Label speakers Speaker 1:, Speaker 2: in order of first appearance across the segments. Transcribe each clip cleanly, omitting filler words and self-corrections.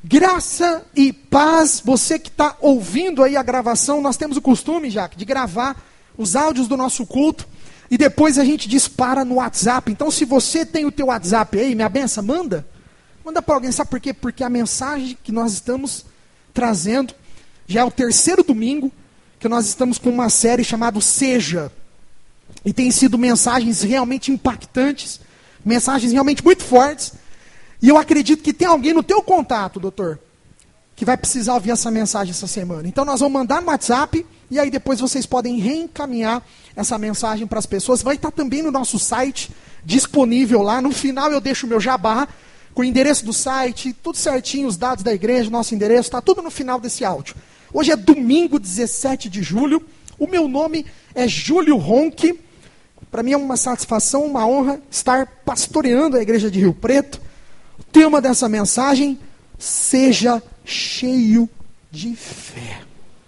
Speaker 1: Graça e paz, você que está ouvindo aí a gravação, nós temos o costume, Jaque, de gravar os áudios do nosso culto e depois a gente dispara no WhatsApp. Então, se você tem o teu WhatsApp aí, minha benção, manda para alguém. Sabe por quê? Porque a mensagem que nós estamos trazendo já é o terceiro domingo que nós estamos com uma série chamada Seja. E tem sido mensagens realmente impactantes, mensagens realmente muito fortes. E eu acredito que tem alguém no teu contato, doutor, que vai precisar ouvir essa mensagem essa semana. Então nós vamos mandar no WhatsApp e aí depois vocês podem reencaminhar essa mensagem para as pessoas. Vai estar também no nosso site, disponível lá. No final eu deixo o meu jabá, com o endereço do site, tudo certinho, os dados da igreja, nosso endereço, está tudo no final desse áudio. Hoje é domingo, 17 de julho. O meu nome é Júlio Ronque. Para mim é uma satisfação, uma honra estar pastoreando a igreja de Rio Preto. O tema dessa mensagem, seja cheio de fé.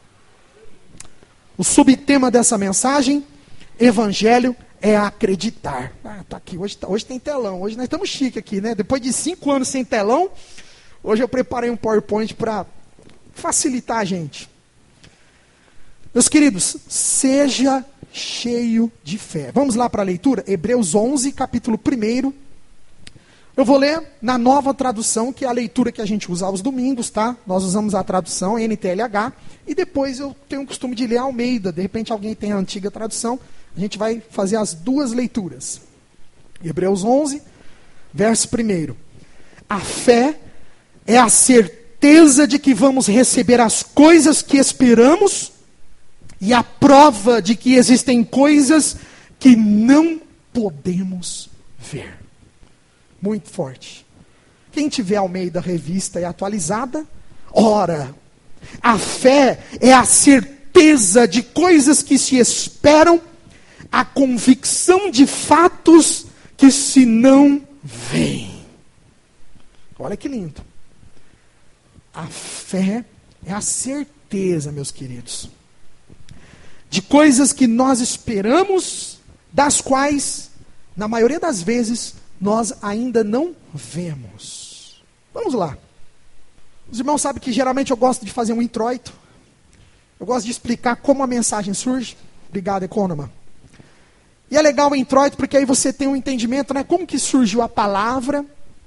Speaker 1: O subtema dessa mensagem, evangelho é acreditar. Tá aqui, hoje tem telão, hoje nós estamos chique aqui, né? Depois de 5 anos sem telão, hoje eu preparei um PowerPoint para facilitar a gente. Meus queridos, seja cheio de fé. Vamos lá para a leitura? Hebreus 11, capítulo 1. Eu vou ler na nova tradução, que é a leitura que a gente usa aos domingos, tá? Nós usamos a tradução NTLH, e depois eu tenho o costume de ler a Almeida. De repente alguém tem a antiga tradução, a gente vai fazer as duas leituras. Hebreus 11, verso 1. A fé é a certeza de que vamos receber as coisas que esperamos e a prova de que existem coisas que não podemos ver. Muito forte. Quem tiver Almeida Revista e atualizada, ora, a fé é a certeza de coisas que se esperam, a convicção de fatos que se não veem. Olha que lindo. A fé é a certeza, meus queridos, de coisas que nós esperamos, das quais, na maioria das vezes, nós ainda não vemos. Vamos lá. Os irmãos sabem que geralmente eu gosto de fazer um introito. Eu gosto de explicar como a mensagem surge. Obrigado, Economa. E é legal o introito porque aí você tem um entendimento, né? Como que surgiu a palavra.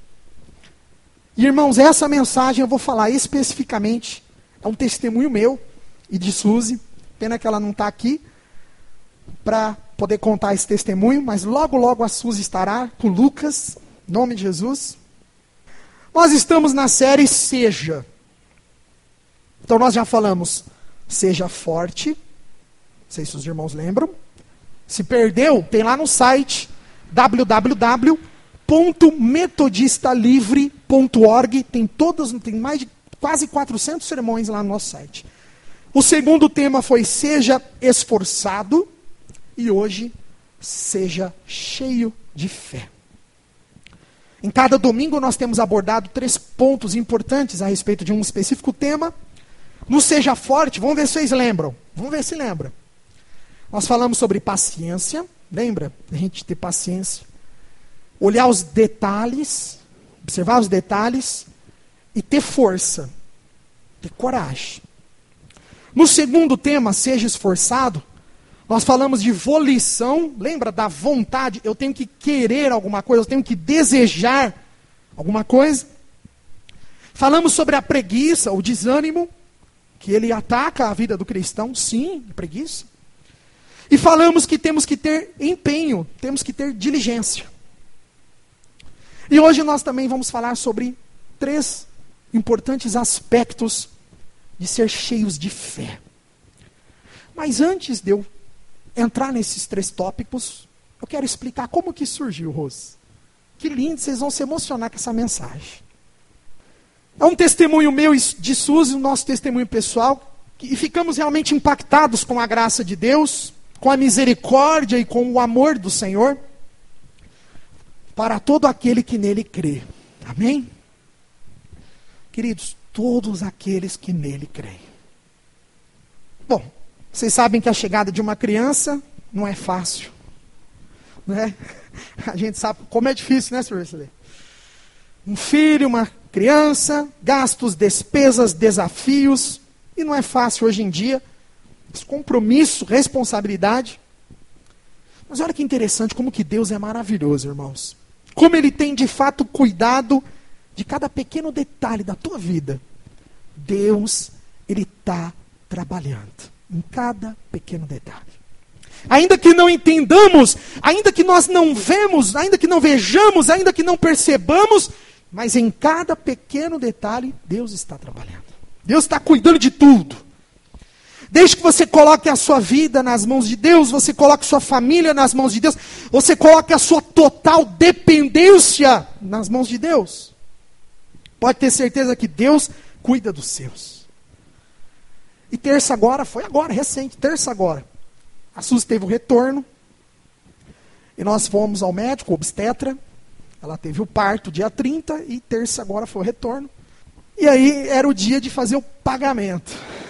Speaker 1: E irmãos, essa mensagem eu vou falar especificamente. É um testemunho meu e de Suzy. Pena que ela não está aqui para poder contar esse testemunho, mas logo, logo a Suzy estará com o Lucas, em nome de Jesus. Nós estamos na série Seja. Então nós já falamos, seja forte, não sei se os irmãos lembram. Se perdeu, tem lá no site, www.metodistalivre.org, tem mais de quase 400 sermões lá no nosso site. O segundo tema foi seja esforçado. E hoje, seja cheio de fé. Em cada domingo nós temos abordado 3 pontos importantes a respeito de um específico tema. No Seja Forte, vamos ver se vocês lembram. Vamos ver se lembra. Nós falamos sobre paciência. Lembra? A gente ter paciência. Olhar os detalhes. Observar os detalhes. E ter força. Ter coragem. No segundo tema, seja esforçado. Nós falamos de volição, lembra da vontade? Eu tenho que querer alguma coisa, eu tenho que desejar alguma coisa. Falamos sobre a preguiça, o desânimo, que ele ataca a vida do cristão, sim, preguiça. E falamos que temos que ter empenho, temos que ter diligência. E hoje nós também vamos falar sobre 3 importantes aspectos de ser cheios de fé. Mas antes de eu entrar nesses 3 tópicos, eu quero explicar como que surgiu, Rose. Que lindo, vocês vão se emocionar com essa mensagem. É um testemunho meu e de Suzy, o nosso testemunho pessoal, e ficamos realmente impactados com a graça de Deus, com a misericórdia e com o amor do Senhor, para todo aquele que nele crê. Amém? Queridos, todos aqueles que nele creem. Bom, vocês sabem que a chegada de uma criança não é fácil. Né? A gente sabe como é difícil, né, Sr. Wesley? Um filho, uma criança, gastos, despesas, desafios. E não é fácil hoje em dia. Compromisso, responsabilidade. Mas olha que interessante como que Deus é maravilhoso, irmãos. Como Ele tem de fato cuidado de cada pequeno detalhe da tua vida. Deus, Ele está trabalhando em cada pequeno detalhe. Ainda que não entendamos, ainda que nós não vemos, ainda que não vejamos, ainda que não percebamos, mas em cada pequeno detalhe, Deus está trabalhando. Deus está cuidando de tudo. Desde que você coloque a sua vida nas mãos de Deus, você coloque sua família nas mãos de Deus, você coloque a sua total dependência nas mãos de Deus. Pode ter certeza que Deus cuida dos seus. E terça agora, foi agora, recente, terça agora. A Suzy teve o retorno, e nós fomos ao médico, obstetra, ela teve o parto dia 30, e terça agora foi o retorno. E aí era o dia de fazer o pagamento.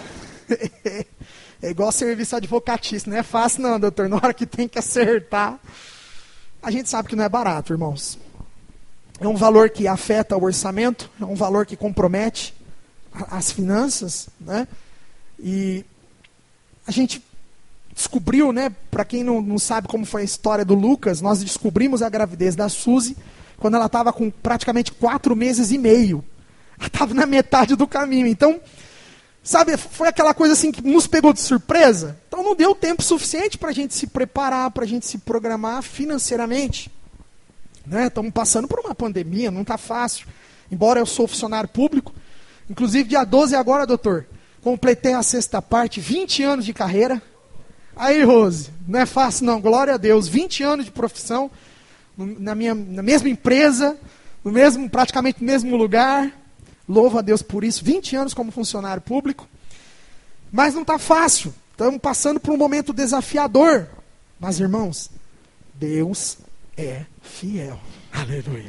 Speaker 1: É igual serviço advocatício, não é fácil não, doutor, na hora que tem que acertar. A gente sabe que não é barato, irmãos. É um valor que afeta o orçamento, é um valor que compromete as finanças, né? E a gente descobriu, né, para quem não sabe como foi a história do Lucas, nós descobrimos a gravidez da Suzy quando ela estava com praticamente 4 meses e meio. Ela estava na metade do caminho, então... Sabe, foi aquela coisa assim que nos pegou de surpresa. Então não deu tempo suficiente para a gente se preparar, para a gente se programar financeiramente. Né? Estamos passando por uma pandemia, não está fácil. Embora eu sou funcionário público. Inclusive dia 12 agora, doutor, completei a 6ª parte, 20 anos de carreira. Aí, Rose, não é fácil não, glória a Deus. 20 anos de profissão, na mesma empresa, praticamente no mesmo lugar. Louvo a Deus por isso, 20 anos como funcionário público. Mas não está fácil. Estamos passando por um momento desafiador. Mas, irmãos, Deus é fiel. Aleluia.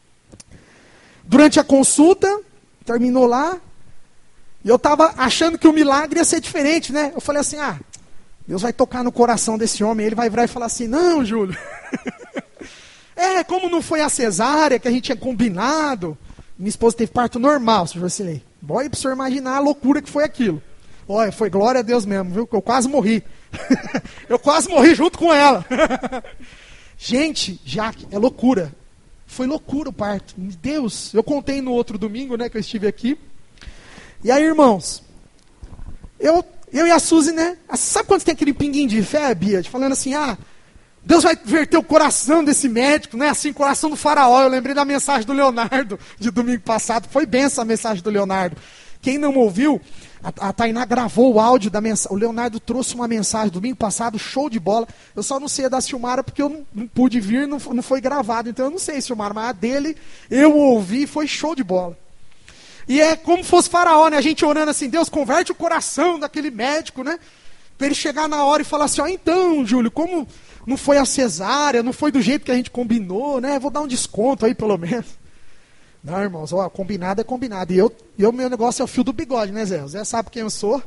Speaker 1: Durante a consulta, terminou lá, e eu estava achando que o milagre ia ser diferente, né? Eu falei assim, Deus vai tocar no coração desse homem, ele vai virar e falar assim, não, Júlio. Como não foi a cesárea que a gente tinha combinado... Minha esposa teve parto normal, Sr. Josilei. Olha para o senhor imaginar a loucura que foi aquilo. Olha, foi glória a Deus mesmo, viu? Eu quase morri. Eu quase morri junto com ela. Gente, Jaque, é loucura. Foi loucura o parto. Deus, eu contei no outro domingo, né, que eu estive aqui. E aí, irmãos, eu e a Suzy, né? Sabe quando tem aquele pinguinho de fé, Bia? Falando assim, Deus vai verter o coração desse médico, né? Assim, coração do faraó. Eu lembrei da mensagem do Leonardo, de domingo passado. Foi benção a mensagem do Leonardo. Quem não ouviu, a Tainá gravou o áudio da mensagem. O Leonardo trouxe uma mensagem domingo passado, show de bola. Eu só não sei a da Silmara, porque eu não pude vir, não foi gravado. Então eu não sei, Silmara, mas a dele eu ouvi e foi show de bola. E é como fosse faraó, né? A gente orando assim, Deus converte o coração daquele médico, né? Para ele chegar na hora e falar assim, então, Júlio, como... Não foi a cesárea, não foi do jeito que a gente combinou, né? Vou dar um desconto aí, pelo menos. Não, irmãos, combinado é combinado. E o meu negócio é o fio do bigode, né, Zé? O Zé sabe quem eu sou.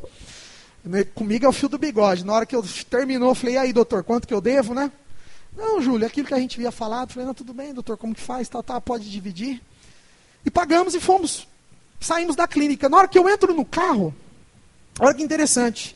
Speaker 1: Comigo é o fio do bigode. Na hora que eu terminou, eu falei, e aí, doutor, quanto que eu devo, né? Não, Júlio, aquilo que a gente havia falado. Eu falei, não, tudo bem, doutor, como que faz? Pode dividir. E pagamos e fomos. Saímos da clínica. Na hora que eu entro no carro, olha que interessante.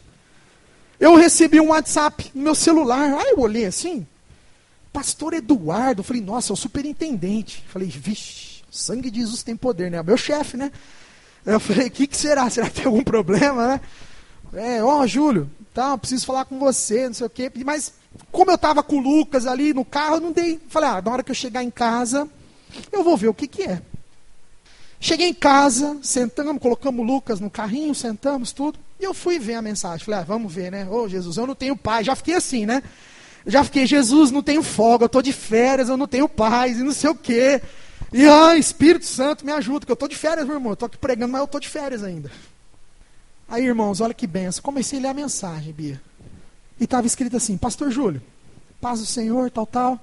Speaker 1: Eu recebi um WhatsApp no meu celular. Aí eu olhei assim, pastor Eduardo. Eu falei, nossa, é o superintendente. Eu falei, vixe, o sangue de Jesus tem poder, né? É o meu chefe, né? Eu falei, o que será? Será que tem algum problema, né? Júlio, preciso falar com você, não sei o quê. Mas como eu estava com o Lucas ali no carro, eu não dei. Falei, na hora que eu chegar em casa, eu vou ver o que é. Cheguei em casa, sentamos, colocamos o Lucas no carrinho, sentamos, tudo. E eu fui ver a mensagem. Falei, vamos ver, né? Jesus, eu não tenho paz. Já fiquei assim, né? Já fiquei, Jesus, não tenho folga, eu estou de férias, eu não tenho paz, e não sei o quê. E, Espírito Santo, me ajuda, porque eu estou de férias, meu irmão. Eu estou aqui pregando, mas eu estou de férias ainda. Aí, irmãos, olha que benção. Comecei a ler a mensagem, Bia. E estava escrito assim, Pastor Júlio, paz do Senhor, tal.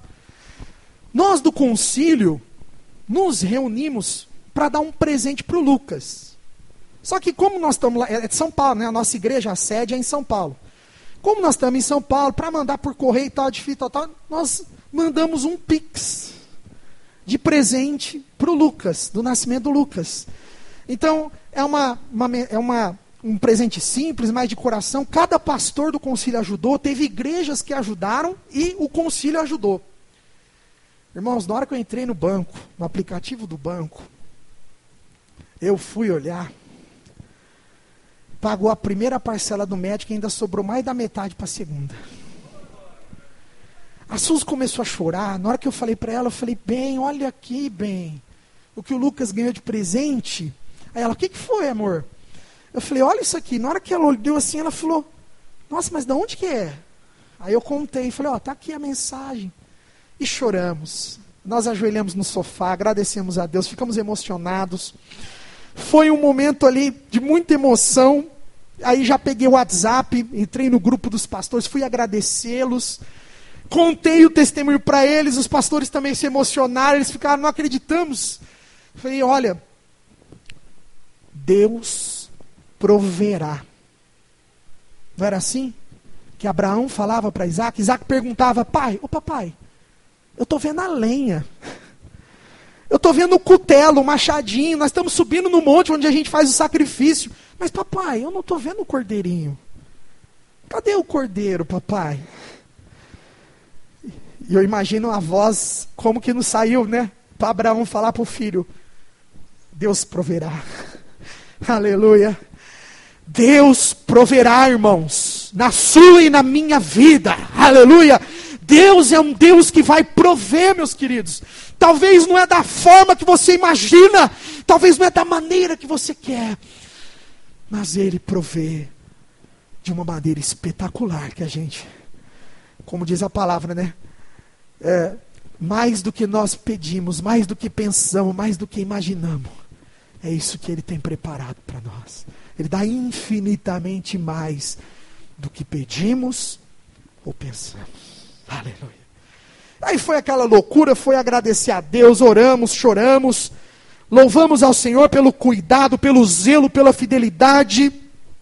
Speaker 1: Nós do concílio nos reunimos para dar um presente para o Lucas. Só que como nós estamos lá, é de São Paulo, né? A nossa igreja, a sede é em São Paulo. Como nós estamos em São Paulo, para mandar por correio e tal, nós mandamos um Pix de presente para o Lucas, do nascimento do Lucas. Então, é um presente simples, mas de coração. Cada pastor do concílio ajudou, teve igrejas que ajudaram e o concílio ajudou. Irmãos, na hora que eu entrei no banco, no aplicativo do banco, eu fui olhar, pagou a primeira parcela do médico e ainda sobrou mais da metade para a segunda. A Suzy começou a chorar. Na hora que eu falei para ela, eu falei, bem, olha aqui, bem, o que o Lucas ganhou de presente. Aí ela, o que foi, amor? Eu falei, olha isso aqui. Na hora que ela olhou assim, ela falou, nossa, mas de onde que é? Aí eu contei, falei, tá aqui a mensagem. E choramos. Nós ajoelhamos no sofá, agradecemos a Deus, ficamos emocionados. Foi um momento ali de muita emoção. Aí já peguei o WhatsApp, entrei no grupo dos pastores, fui agradecê-los. Contei o testemunho para eles, os pastores também se emocionaram, eles ficaram, não acreditamos. Falei, olha, Deus proverá. Não era assim? Que Abraão falava para Isaac, Isaac perguntava, pai, papai, eu estou vendo a lenha, eu estou vendo o cutelo, o machadinho, nós estamos subindo no monte onde a gente faz o sacrifício, mas papai, eu não estou vendo o cordeirinho. Cadê o cordeiro, papai? E eu imagino a voz, como que não saiu, né? Para Abraão falar para o filho, Deus proverá. Aleluia. Deus proverá, irmãos, na sua e na minha vida. Aleluia. Deus é um Deus que vai prover, meus queridos. Talvez não é da forma que você imagina, talvez não é da maneira que você quer, mas Ele provê de uma maneira espetacular que a gente, como diz a palavra, né? Mais do que nós pedimos, mais do que pensamos, mais do que imaginamos. É isso que Ele tem preparado para nós. Ele dá infinitamente mais do que pedimos ou pensamos. Aleluia. Aí foi aquela loucura, foi agradecer a Deus, oramos, choramos, louvamos ao Senhor pelo cuidado, pelo zelo, pela fidelidade.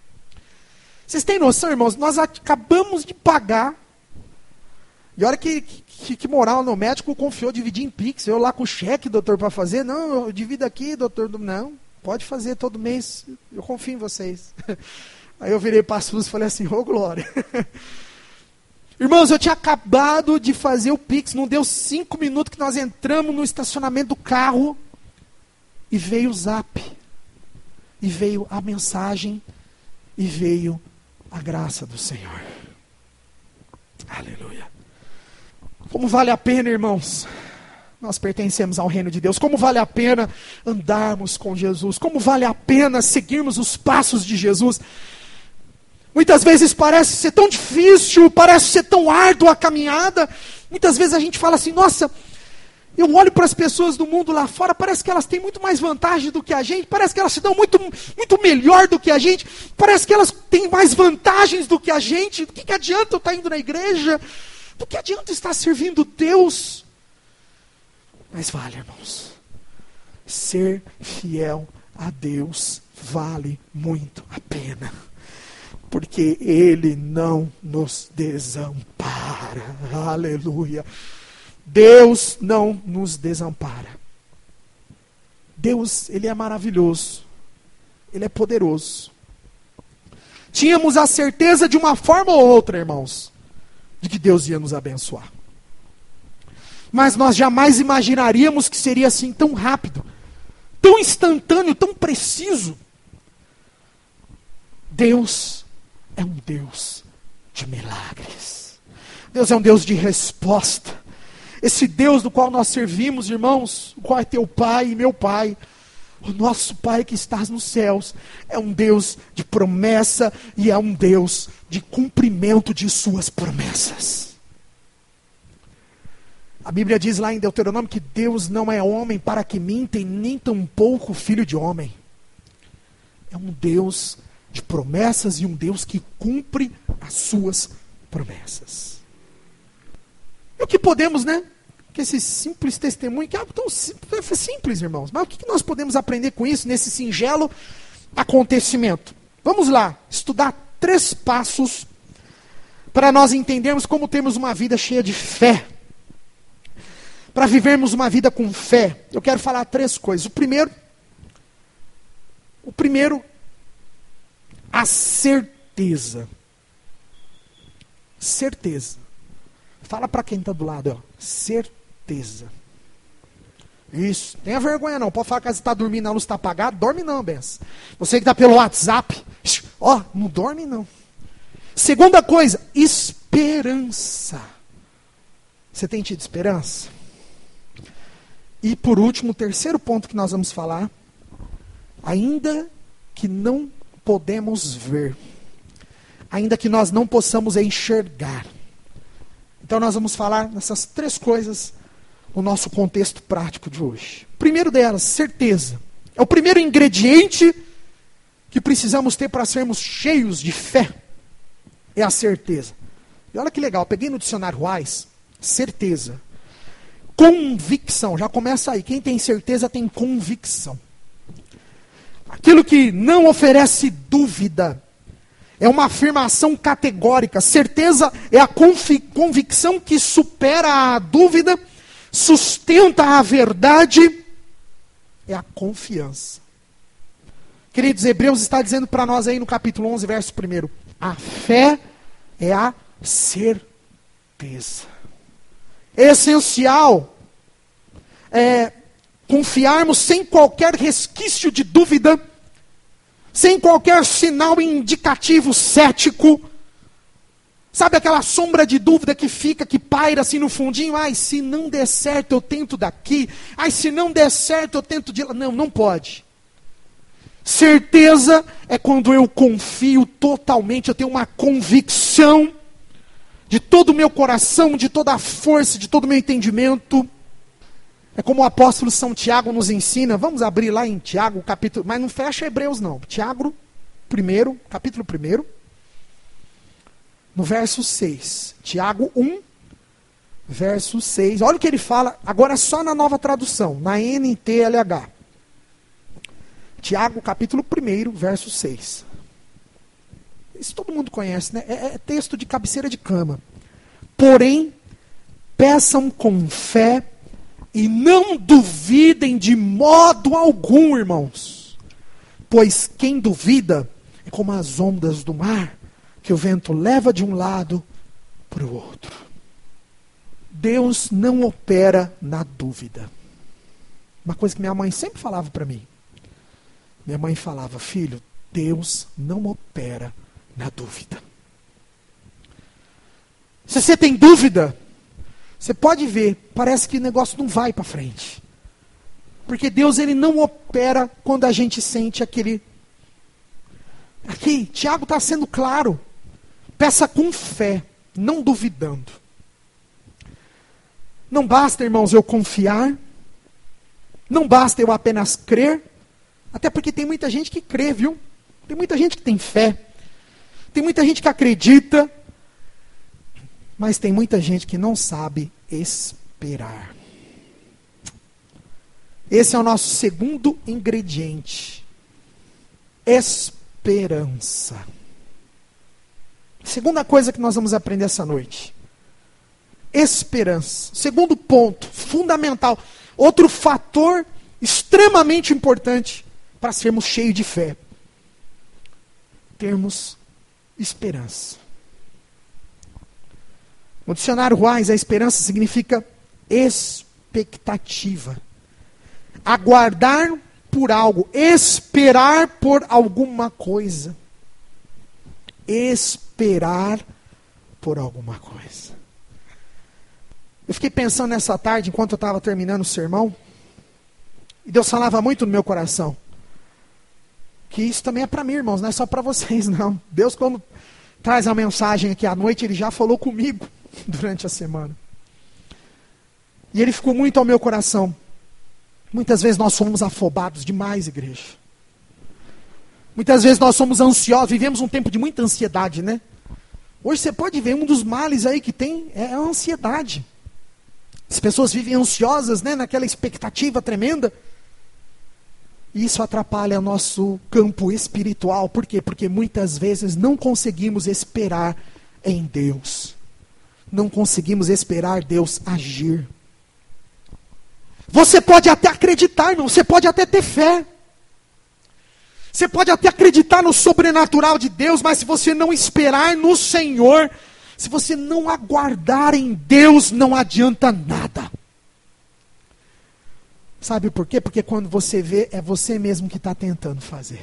Speaker 1: Vocês têm noção, irmãos? Nós acabamos de pagar. E olha que moral, no médico confiou dividir em Pix. Eu lá com o cheque, doutor, para fazer. Não, eu divido aqui, doutor. Não, pode fazer todo mês. Eu confio em vocês. Aí eu virei para a Suzy e falei assim, ô glória. Irmãos, eu tinha acabado de fazer o Pix. Não deu 5 minutos que nós entramos no estacionamento do carro. E veio o zap. E veio a mensagem. E veio a graça do Senhor. Aleluia. Como vale a pena, irmãos, nós pertencemos ao reino de Deus. Como vale a pena andarmos com Jesus. Como vale a pena seguirmos os passos de Jesus. Muitas vezes parece ser tão difícil, parece ser tão árdua a caminhada. Muitas vezes a gente fala assim, nossa, eu olho para as pessoas do mundo lá fora, parece que elas têm muito mais vantagem do que a gente, parece que elas se dão muito melhor do que a gente, parece que elas têm mais vantagens do que a gente. Do que adianta eu estar indo na igreja? Do que adianta estar servindo Deus? Mas vale, irmãos. Ser fiel a Deus vale muito a pena. Porque Ele não nos desampara. Aleluia. Deus não nos desampara. Deus, Ele é maravilhoso. Ele é poderoso. Tínhamos a certeza de uma forma ou outra, irmãos, de que Deus ia nos abençoar. Mas nós jamais imaginaríamos que seria assim tão rápido, tão instantâneo, tão preciso. Deus é um Deus de milagres. Deus é um Deus de resposta. Esse Deus do qual nós servimos, irmãos, o qual é teu Pai e meu Pai, o nosso Pai que estás nos céus, é um Deus de promessa e é um Deus de cumprimento de suas promessas. A Bíblia diz lá em Deuteronômio que Deus não é homem para que minta, e nem tampouco filho de homem. É um Deus de promessas e um Deus que cumpre as suas promessas. E o que podemos, né? Que esse simples testemunho, que é tão simples, irmãos. Mas o que nós podemos aprender com isso, nesse singelo acontecimento? Vamos lá, estudar 3 passos para nós entendermos como temos uma vida cheia de fé. para vivermos uma vida com fé, eu quero falar 3 coisas. O primeiro, a certeza. Certeza. Fala para quem está do lado, ó. Certeza. Isso. Tenha vergonha não. Pode falar que você está dormindo, a luz está apagada. Dorme não, benção. Você que está pelo WhatsApp, ó, não dorme não. Segunda coisa, esperança. Você tem tido esperança? E por último, o terceiro ponto que nós vamos falar, ainda que não podemos ver, ainda que nós não possamos enxergar. Então nós vamos falar nessas 3 coisas no nosso contexto prático de hoje. Primeiro delas, certeza. É o primeiro ingrediente que precisamos ter para sermos cheios de fé. É a certeza. E olha que legal, eu peguei no dicionário Wise, certeza. Convicção, já começa aí. Quem tem certeza tem convicção. Aquilo que não oferece dúvida. É uma afirmação categórica. Certeza é a convicção que supera a dúvida, sustenta a verdade, é a confiança. Queridos, Hebreus está dizendo para nós aí no capítulo 11, verso 1. A fé é a certeza. É essencial confiarmos sem qualquer resquício de dúvida, sem qualquer sinal indicativo cético. Sabe aquela sombra de dúvida que fica, que paira assim no fundinho? Ai, se não der certo eu tento daqui. Ai, se não der certo eu tento de lá. Não, não pode. Certeza é quando eu confio totalmente, eu tenho uma convicção de todo o meu coração, de toda a força, de todo o meu entendimento. É como o apóstolo São Tiago nos ensina. Vamos abrir lá em Tiago, capítulo, mas não fecha Hebreus não. Tiago, capítulo 1, no verso 6. Tiago 1, verso 6. Olha o que ele fala, agora só na Nova Tradução, na NTLH. Tiago, capítulo 1, verso 6. Isso todo mundo conhece, né? É texto de cabeceira de cama. Porém, peçam com fé e não duvidem de modo algum, irmãos. Pois quem duvida é como as ondas do mar, que o vento leva de um lado para o outro. Deus não opera na dúvida. Uma coisa que minha mãe sempre falava para mim. Minha mãe falava, filho, Deus não opera na dúvida. Se você tem dúvida, você pode ver, parece que o negócio não vai para frente. Porque Deus, ele não opera quando a gente sente aquele... Aqui, Tiago está sendo claro. Peça com fé, não duvidando. Não basta, irmãos, eu confiar. Não basta eu apenas crer. Até porque tem muita gente que crê, viu? Tem muita gente que tem fé. Tem muita gente que acredita. Mas tem muita gente que não sabe esperar. Esse é o nosso segundo ingrediente. Esperança. Segunda coisa que nós vamos aprender essa noite. Esperança. Segundo ponto, fundamental. Outro fator extremamente importante para sermos cheios de fé. Termos esperança. No dicionário Wise, a esperança significa expectativa. Aguardar por algo. Esperar por alguma coisa. Esperar por alguma coisa. Eu fiquei pensando nessa tarde, enquanto eu estava terminando o sermão, e Deus falava muito no meu coração, que isso também é para mim, irmãos, não é só para vocês, não. Deus, quando traz a mensagem aqui à noite, Ele já falou comigo durante a semana. E Ele ficou muito ao meu coração. Muitas vezes nós somos afobados demais, igreja. Muitas vezes nós somos ansiosos, vivemos um tempo de muita ansiedade, né? Hoje você pode ver, um dos males aí que tem é a ansiedade. As pessoas vivem ansiosas, né, naquela expectativa tremenda. E isso atrapalha o nosso campo espiritual. Por quê? Porque muitas vezes não conseguimos esperar em Deus. Não conseguimos esperar Deus agir. Você pode até acreditar, irmão, você pode até ter fé. Você pode até acreditar no sobrenatural de Deus, mas se você não esperar no Senhor, se você não aguardar em Deus, não adianta nada. Sabe por quê? Porque quando você vê, é você mesmo que está tentando fazer.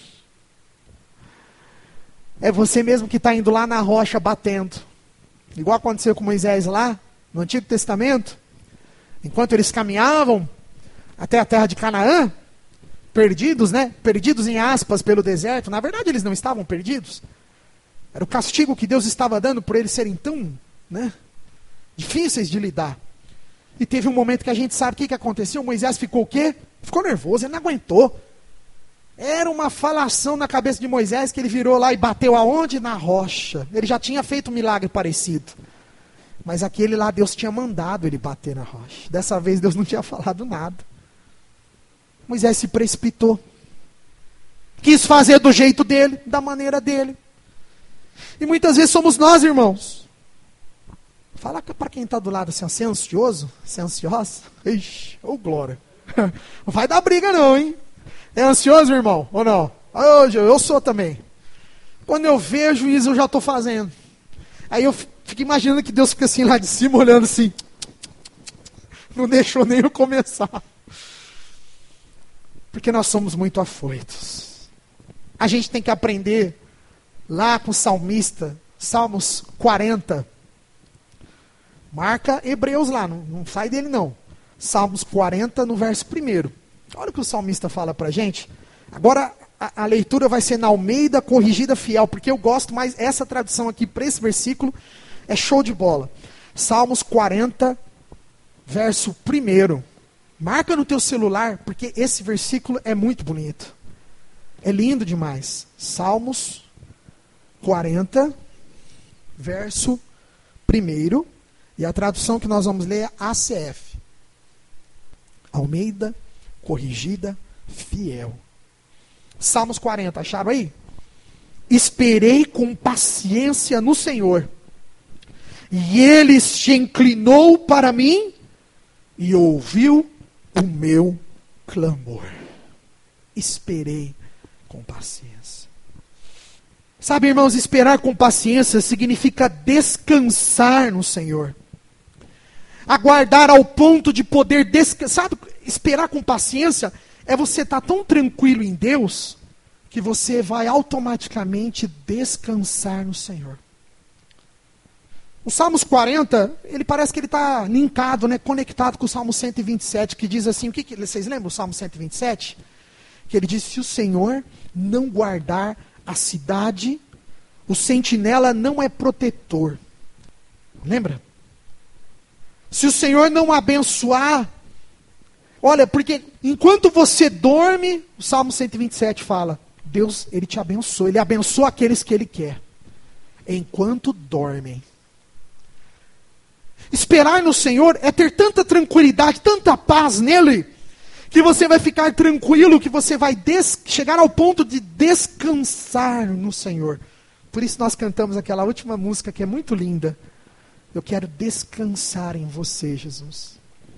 Speaker 1: É você mesmo que está indo lá na rocha batendo. Igual aconteceu com Moisés lá, no Antigo Testamento. Enquanto eles caminhavam até a terra de Canaã, perdidos, né? Perdidos em aspas pelo deserto. Na verdade, eles não estavam perdidos. Era o castigo que Deus estava dando por eles serem tão, né, difíceis de lidar. E teve um momento que a gente sabe o que aconteceu. Moisés ficou o quê? Ficou nervoso, ele não aguentou. Era uma falação na cabeça de Moisés que ele virou lá e bateu aonde? Na rocha. Ele já tinha feito um milagre parecido. Mas aquele lá Deus tinha mandado ele bater na rocha. Dessa vez Deus não tinha falado nada. Moisés se precipitou. Quis fazer do jeito dele, da maneira dele. E muitas vezes somos nós, irmãos. Fala para quem está do lado assim, ó, você é ansioso? Você é ansiosa? Ixi, ô glória. Não vai dar briga não, hein? É ansioso, irmão? Ou não? Hoje eu sou também. Quando eu vejo isso, eu já estou fazendo. Aí eu fico imaginando que Deus fica assim lá de cima, olhando assim. Não deixou nem eu começar. Porque nós somos muito afoitos. A gente tem que aprender lá com o salmista, Salmos 40. Marca Hebreus lá, não sai dele não. Salmos 40 no verso 1. Olha o que o salmista fala pra gente. Agora a leitura vai ser na Almeida Corrigida Fiel, porque eu gosto mais, essa tradução aqui para esse versículo é show de bola. Salmos 40, verso 1. Marca no teu celular, porque esse versículo é muito bonito. É lindo demais. Salmos 40, verso 1. E a tradução que nós vamos ler é ACF. Almeida Corrigida Fiel. Salmos 40, acharam aí? Esperei com paciência no Senhor, e Ele se inclinou para mim e ouviu o meu clamor. Esperei com paciência. Sabe, irmãos, esperar com paciência significa descansar no Senhor. Aguardar ao ponto de poder descansar. Sabe, esperar com paciência é você estar tão tranquilo em Deus que você vai automaticamente descansar no Senhor. O Salmos 40, ele parece que ele está linkado, né, conectado com o Salmo 127, que diz assim, vocês lembram o Salmo 127? Que ele diz, se o Senhor não guardar a cidade, o sentinela não é protetor. Lembra? Se o Senhor não abençoar, olha, porque enquanto você dorme, o Salmo 127 fala, Deus, Ele te abençoa, Ele abençoa aqueles que Ele quer, enquanto dormem. Esperar no Senhor é ter tanta tranquilidade, tanta paz nele, que você vai ficar tranquilo, que você vai chegar ao ponto de descansar no Senhor. Por isso nós cantamos aquela última música que é muito linda. Eu quero descansar em você, Jesus.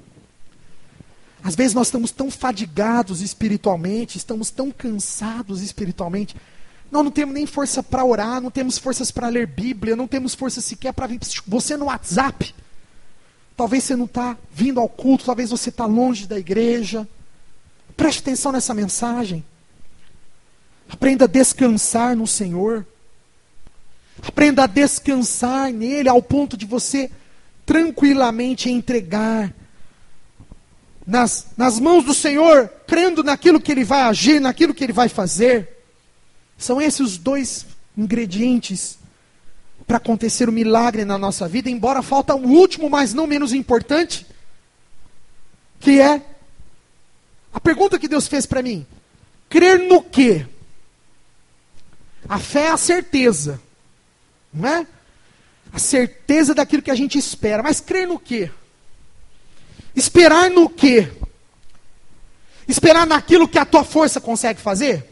Speaker 1: Às vezes nós estamos tão fadigados espiritualmente, estamos tão cansados espiritualmente, nós não temos nem força para orar, não temos forças para ler Bíblia, não temos força sequer para vir você no WhatsApp. Talvez você não está vindo ao culto, talvez você está longe da igreja. Preste atenção nessa mensagem. Aprenda a descansar no Senhor. Aprenda a descansar nele ao ponto de você tranquilamente entregar nas mãos do Senhor, crendo naquilo que Ele vai agir, naquilo que Ele vai fazer. São esses os dois ingredientes para acontecer o milagre na nossa vida, embora falta um último, mas não menos importante, que é a pergunta que Deus fez para mim. Crer no quê? A fé é a certeza. Não é? A certeza daquilo que a gente espera. Mas crer no quê? Esperar no quê? Esperar naquilo que a tua força consegue fazer?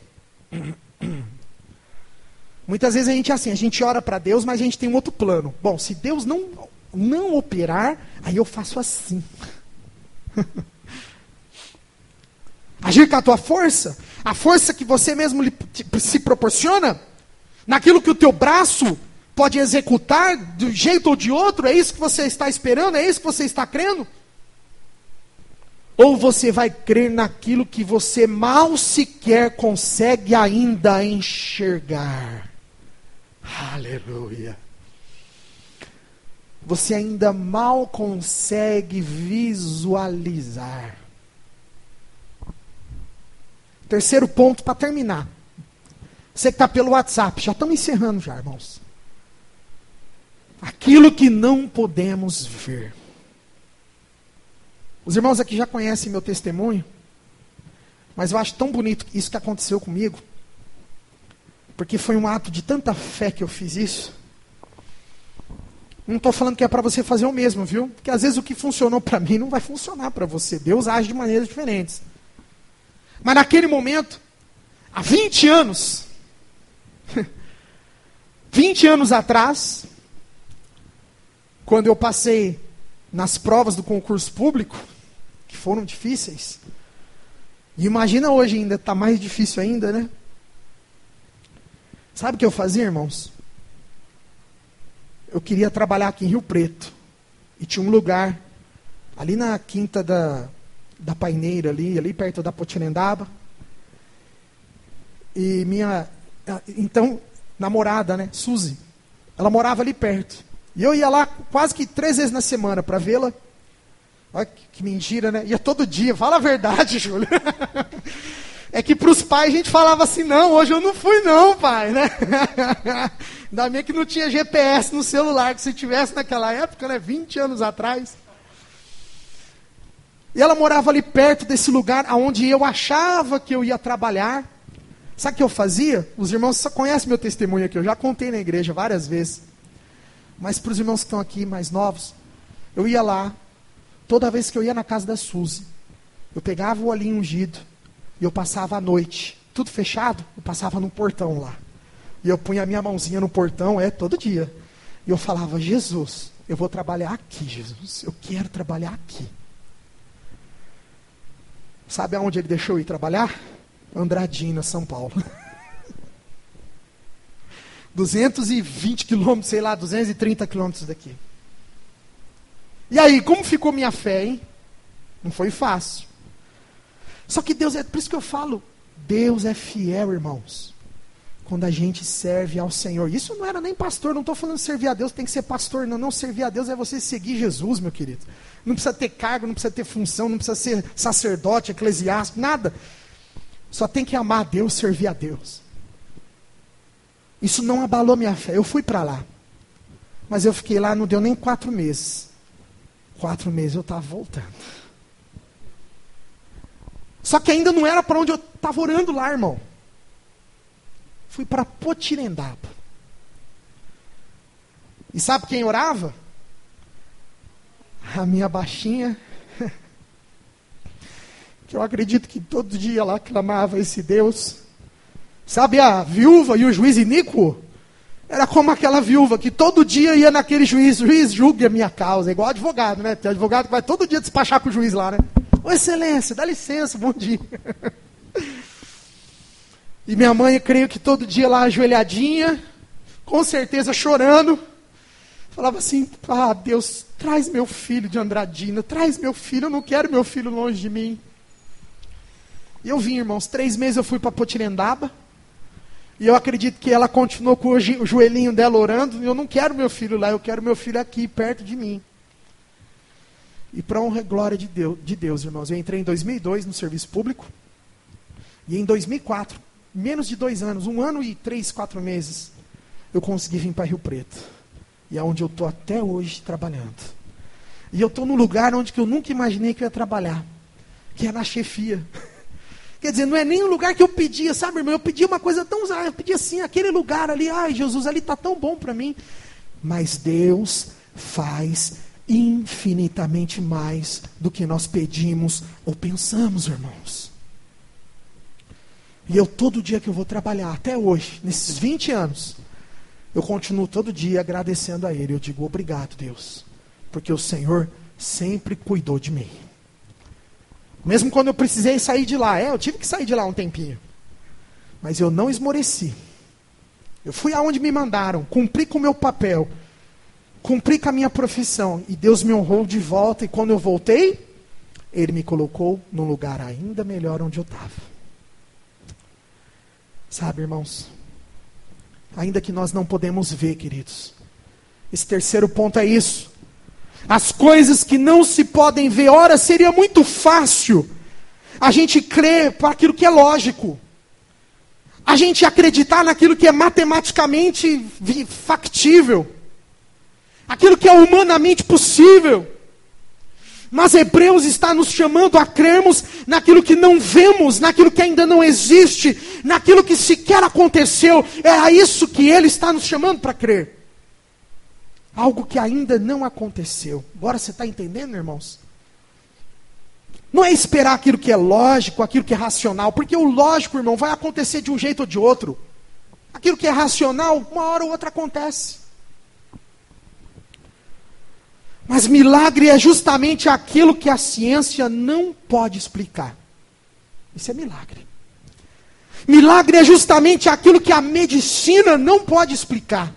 Speaker 1: Muitas vezes a gente é assim, a gente ora para Deus, mas a gente tem um outro plano. Bom, se Deus não operar, aí eu faço assim. agir com a tua força, a força que você mesmo se proporciona, naquilo que o teu braço pode executar de um jeito ou de outro, é isso que você está esperando, é isso que você está crendo? Ou você vai crer naquilo que você mal sequer consegue ainda enxergar? Aleluia! Você ainda mal consegue visualizar. Terceiro ponto para terminar. Você que está pelo WhatsApp, já estamos encerrando já, irmãos. Aquilo que não podemos ver. Os irmãos aqui já conhecem meu testemunho, mas eu acho tão bonito isso que aconteceu comigo, porque foi um ato de tanta fé que eu fiz isso. Não estou falando que é para você fazer o mesmo, viu? Porque às vezes o que funcionou para mim não vai funcionar para você. Deus age de maneiras diferentes. Mas naquele momento, há 20 anos, 20 anos atrás, quando eu passei nas provas do concurso público, que foram difíceis, e imagina hoje ainda, está mais difícil ainda, né? Sabe o que eu fazia, irmãos? Eu queria trabalhar aqui em Rio Preto, e tinha um lugar, ali na quinta da Paineira, ali perto da Potirendaba, e minha, então, namorada, né, Suzy, ela morava ali perto, e eu ia lá quase que 3 vezes na semana para vê-la. Olha que mentira, né? Ia todo dia, fala a verdade, Júlio. É que para os pais a gente falava assim, não, hoje eu não fui não, pai, né? Ainda bem que não tinha GPS no celular, que se tivesse naquela época, né, 20 anos atrás. E ela morava ali perto desse lugar onde eu achava que eu ia trabalhar. Sabe o que eu fazia? Os irmãos só conhecem meu testemunho aqui, eu já contei na igreja várias vezes. Mas para os irmãos que estão aqui mais novos, eu ia lá, toda vez que eu ia na casa da Suzy, eu pegava o olhinho ungido, e eu passava a noite, tudo fechado, eu passava no portão lá. E eu punha a minha mãozinha no portão, todo dia. E eu falava, Jesus, eu vou trabalhar aqui, Jesus, eu quero trabalhar aqui. Sabe aonde ele deixou eu ir trabalhar? Andradina, São Paulo. 220 quilômetros, sei lá, 230 quilômetros daqui. E aí, como ficou minha fé, hein? Não foi fácil. Só que Deus por isso que eu falo, Deus é fiel, irmãos. Quando a gente serve ao Senhor. Isso não era nem pastor, não estou falando de servir a Deus, tem que ser pastor, não. Não, servir a Deus é você seguir Jesus, meu querido. Não precisa ter cargo, não precisa ter função, não precisa ser sacerdote, eclesiástico, nada. Só tem que amar a Deus, servir a Deus. Isso não abalou minha fé. Eu fui para lá. Mas eu fiquei lá, não deu nem 4 meses. 4 meses eu estava voltando. Só que ainda não era para onde eu estava orando lá, irmão. Fui para Potirendaba. E sabe quem orava? A minha baixinha. Que eu acredito que todo dia lá clamava esse Deus. Sabe a viúva e o juiz iníquo? Era como aquela viúva que todo dia ia naquele juiz julgue a minha causa, igual advogado, né? Tem advogado que vai todo dia despachar com o juiz lá, né? Ô excelência, dá licença, bom dia. E minha mãe, eu creio que todo dia lá ajoelhadinha, com certeza chorando, falava assim, Deus, traz meu filho de Andradina, traz meu filho, eu não quero meu filho longe de mim. E eu vim, irmãos, 3 meses eu fui para Potirendaba, e eu acredito que ela continuou com o joelhinho dela orando, e eu não quero meu filho lá, eu quero meu filho aqui, perto de mim. E para honra e glória de Deus, irmãos, eu entrei em 2002 no serviço público, e em 2004, menos de 2 anos, 1 ano e 3, 4 meses, eu consegui vir para Rio Preto. E é onde eu estou até hoje trabalhando. E eu estou num lugar onde que eu nunca imaginei que eu ia trabalhar, que é na chefia. Quer dizer, não é nem um lugar que eu pedia, sabe, irmão? Eu pedia uma coisa tão... Eu pedia assim, aquele lugar ali, ai, Jesus, ali está tão bom para mim. Mas Deus faz infinitamente mais do que nós pedimos ou pensamos, irmãos. E eu, todo dia que eu vou trabalhar, até hoje, nesses 20 anos, eu continuo todo dia agradecendo a Ele. Eu digo, obrigado, Deus, porque o Senhor sempre cuidou de mim. Mesmo quando eu precisei sair de lá. Eu tive que sair de lá um tempinho. Mas eu não esmoreci. Eu fui aonde me mandaram, cumpri com o meu papel, cumpri com a minha profissão, e Deus me honrou de volta, e quando eu voltei, Ele me colocou num lugar ainda melhor onde eu estava. Sabe, irmãos, ainda que nós não podemos ver, queridos, esse terceiro ponto é isso. As coisas que não se podem ver, ora, seria muito fácil a gente crer para aquilo que é lógico. A gente acreditar naquilo que é matematicamente factível. Aquilo que é humanamente possível. Mas Hebreus está nos chamando a crermos naquilo que não vemos, naquilo que ainda não existe, naquilo que sequer aconteceu. É a isso que ele está nos chamando para crer. Algo que ainda não aconteceu. Agora você está entendendo, irmãos? Não é esperar aquilo que é lógico, aquilo que é racional, porque o lógico, irmão, vai acontecer de um jeito ou de outro. Aquilo que é racional, uma hora ou outra acontece. Mas milagre é justamente aquilo que a ciência não pode explicar. Isso é milagre. Milagre é justamente aquilo que a medicina não pode explicar.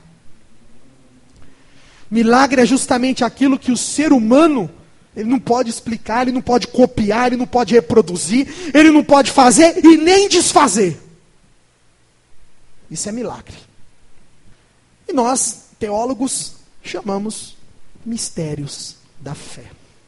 Speaker 1: Milagre é justamente aquilo que o ser humano, ele não pode explicar, ele não pode copiar, ele não pode reproduzir, ele não pode fazer e nem desfazer. Isso é milagre. E nós, teólogos, chamamos mistérios da fé.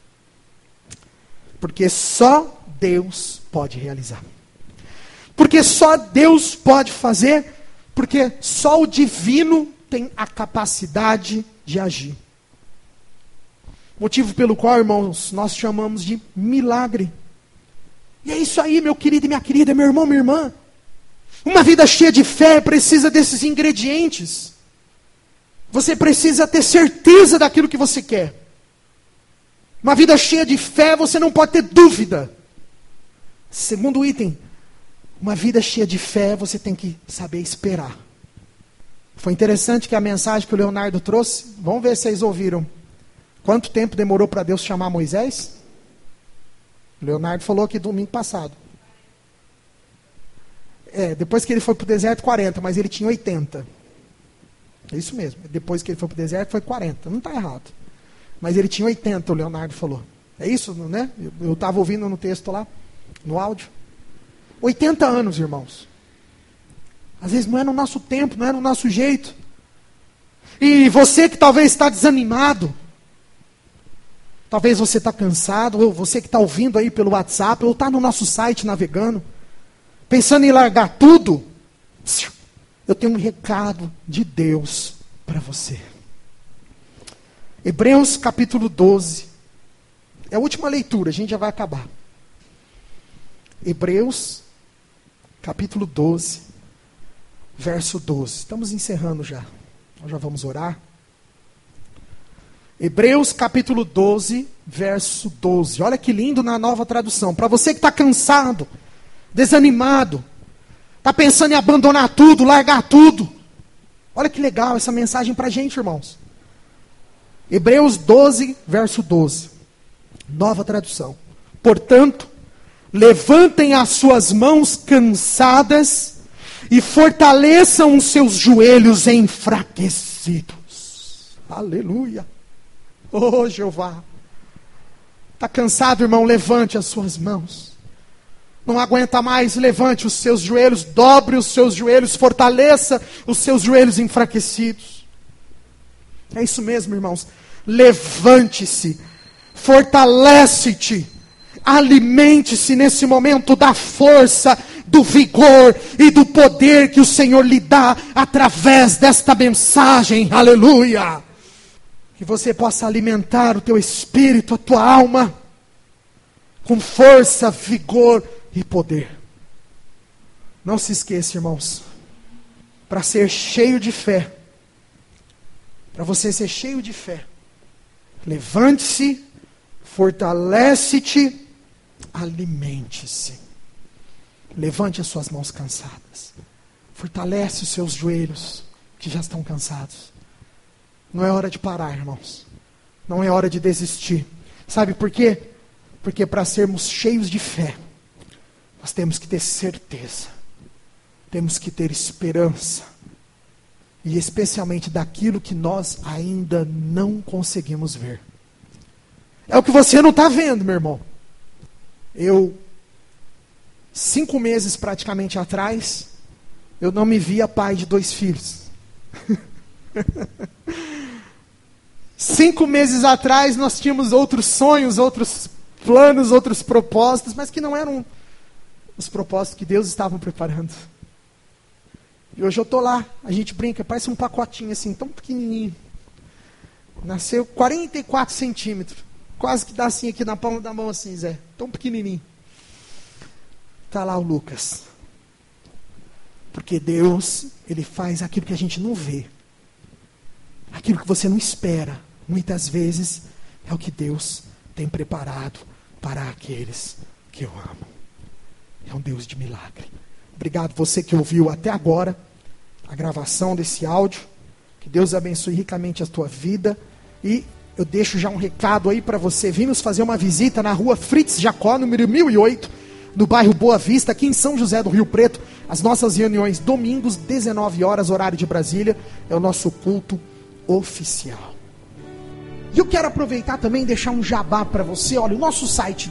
Speaker 1: Porque só Deus pode realizar. Porque só Deus pode fazer, porque só o divino tem a capacidade de agir. Motivo pelo qual, irmãos, nós chamamos de milagre. E é isso aí, meu querido e minha querida, meu irmão, minha irmã. Uma vida cheia de fé precisa desses ingredientes. Você precisa ter certeza daquilo que você quer. Uma vida cheia de fé, você não pode ter dúvida. Segundo item, uma vida cheia de fé, você tem que saber esperar. Foi interessante que a mensagem que o Leonardo trouxe, vamos ver se vocês ouviram. Quanto tempo demorou para Deus chamar Moisés? O Leonardo falou aqui domingo passado. Depois que ele foi para o deserto, 40, mas ele tinha 80. É isso mesmo. Depois que ele foi para o deserto, foi 40. Não está errado. Mas ele tinha 80, o Leonardo falou. É isso, né? Eu estava ouvindo no texto lá, no áudio. 80 anos, irmãos. Às vezes não é no nosso tempo, não é no nosso jeito. E você que talvez está desanimado, talvez você está cansado, ou você que está ouvindo aí pelo WhatsApp, ou está no nosso site navegando, pensando em largar tudo, eu tenho um recado de Deus para você. Hebreus capítulo 12. É a última leitura, a gente já vai acabar. Hebreus capítulo 12, verso 12. Estamos encerrando já. Nós já vamos orar. Hebreus capítulo 12, verso 12. Olha que lindo na Nova Tradução. Para você que está cansado, desanimado, está pensando em abandonar tudo, largar tudo. Olha que legal essa mensagem para a gente, irmãos. Hebreus 12, verso 12. Nova Tradução. Portanto, levantem as suas mãos cansadas e fortaleçam os seus joelhos enfraquecidos. Aleluia. Oh, Jeová. Está cansado, irmão? Levante as suas mãos. Não aguenta mais? Levante os seus joelhos, dobre os seus joelhos, fortaleça os seus joelhos enfraquecidos. É isso mesmo, irmãos. Levante-se, fortalece-te, alimente-se nesse momento da força, do vigor e do poder que o Senhor lhe dá através desta mensagem. Aleluia! Que você possa alimentar o teu espírito, a tua alma, com força, vigor e poder. Não se esqueça, irmãos, para ser cheio de fé, para você ser cheio de fé, levante-se, fortalece-te, alimente-se. Levante as suas mãos cansadas. Fortalece os seus joelhos que já estão cansados. Não é hora de parar, irmãos. Não é hora de desistir. Sabe por quê? Porque para sermos cheios de fé, nós temos que ter certeza, temos que ter esperança, e especialmente daquilo que nós ainda não conseguimos ver. É o que você não está vendo, meu irmão. 5 meses praticamente atrás, eu não me via pai de 2 filhos. 5 meses atrás nós tínhamos outros sonhos, outros planos, outros propósitos, mas que não eram os propósitos que Deus estava preparando. E hoje eu estou lá, a gente brinca, parece um pacotinho assim, tão pequenininho. Nasceu 44 centímetros, quase que dá assim aqui na palma da mão assim, Zé, tão pequenininho. Está lá o Lucas. Porque Deus, Ele faz aquilo que a gente não vê. Aquilo que você não espera. Muitas vezes é o que Deus tem preparado para aqueles que o amam. É um Deus de milagre. Obrigado você que ouviu até agora a gravação desse áudio. Que Deus abençoe ricamente a tua vida. E eu deixo já um recado aí para você. Vimos fazer uma visita na rua Fritz Jacó, número 1008, no bairro Boa Vista, aqui em São José do Rio Preto. As nossas reuniões, domingos, 19 horas, horário de Brasília, é o nosso culto oficial. E eu quero aproveitar também e deixar um jabá para você. Olha, o nosso site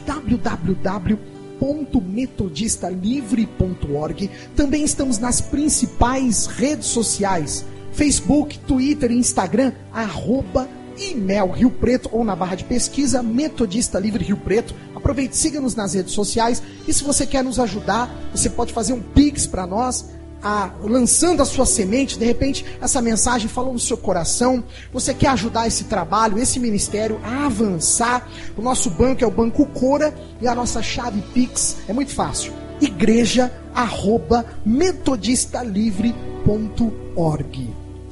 Speaker 1: www.metodistalivre.org. Também estamos nas principais redes sociais: Facebook, Twitter e Instagram, @IMEL Rio Preto, ou na barra de pesquisa Metodista Livre Rio Preto. Aproveite, siga-nos nas redes sociais. E se você quer nos ajudar, você pode fazer um Pix para nós, lançando a sua semente. De repente essa mensagem falou no seu coração, você quer ajudar esse trabalho, esse ministério a avançar. O nosso banco é o Banco Cora, e a nossa chave Pix é muito fácil: igreja@metodistalivre.org.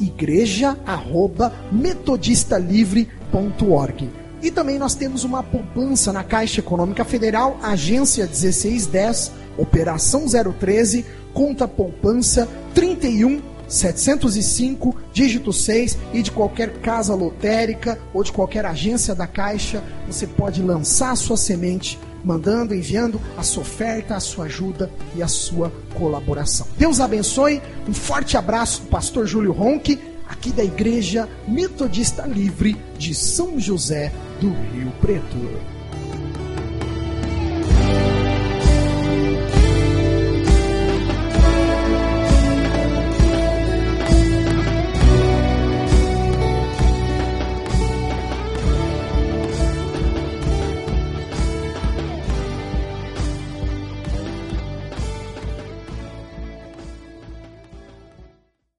Speaker 1: igreja@metodistalivre.org. E também nós temos uma poupança na Caixa Econômica Federal, agência 1610, operação 013, conta poupança 31705, dígito 6, e de qualquer casa lotérica ou de qualquer agência da Caixa, você pode lançar a sua semente, mandando, enviando a sua oferta, a sua ajuda e a sua colaboração. Deus abençoe, um forte abraço do pastor Júlio Ronque, aqui da Igreja Metodista Livre de São José do Rio Preto.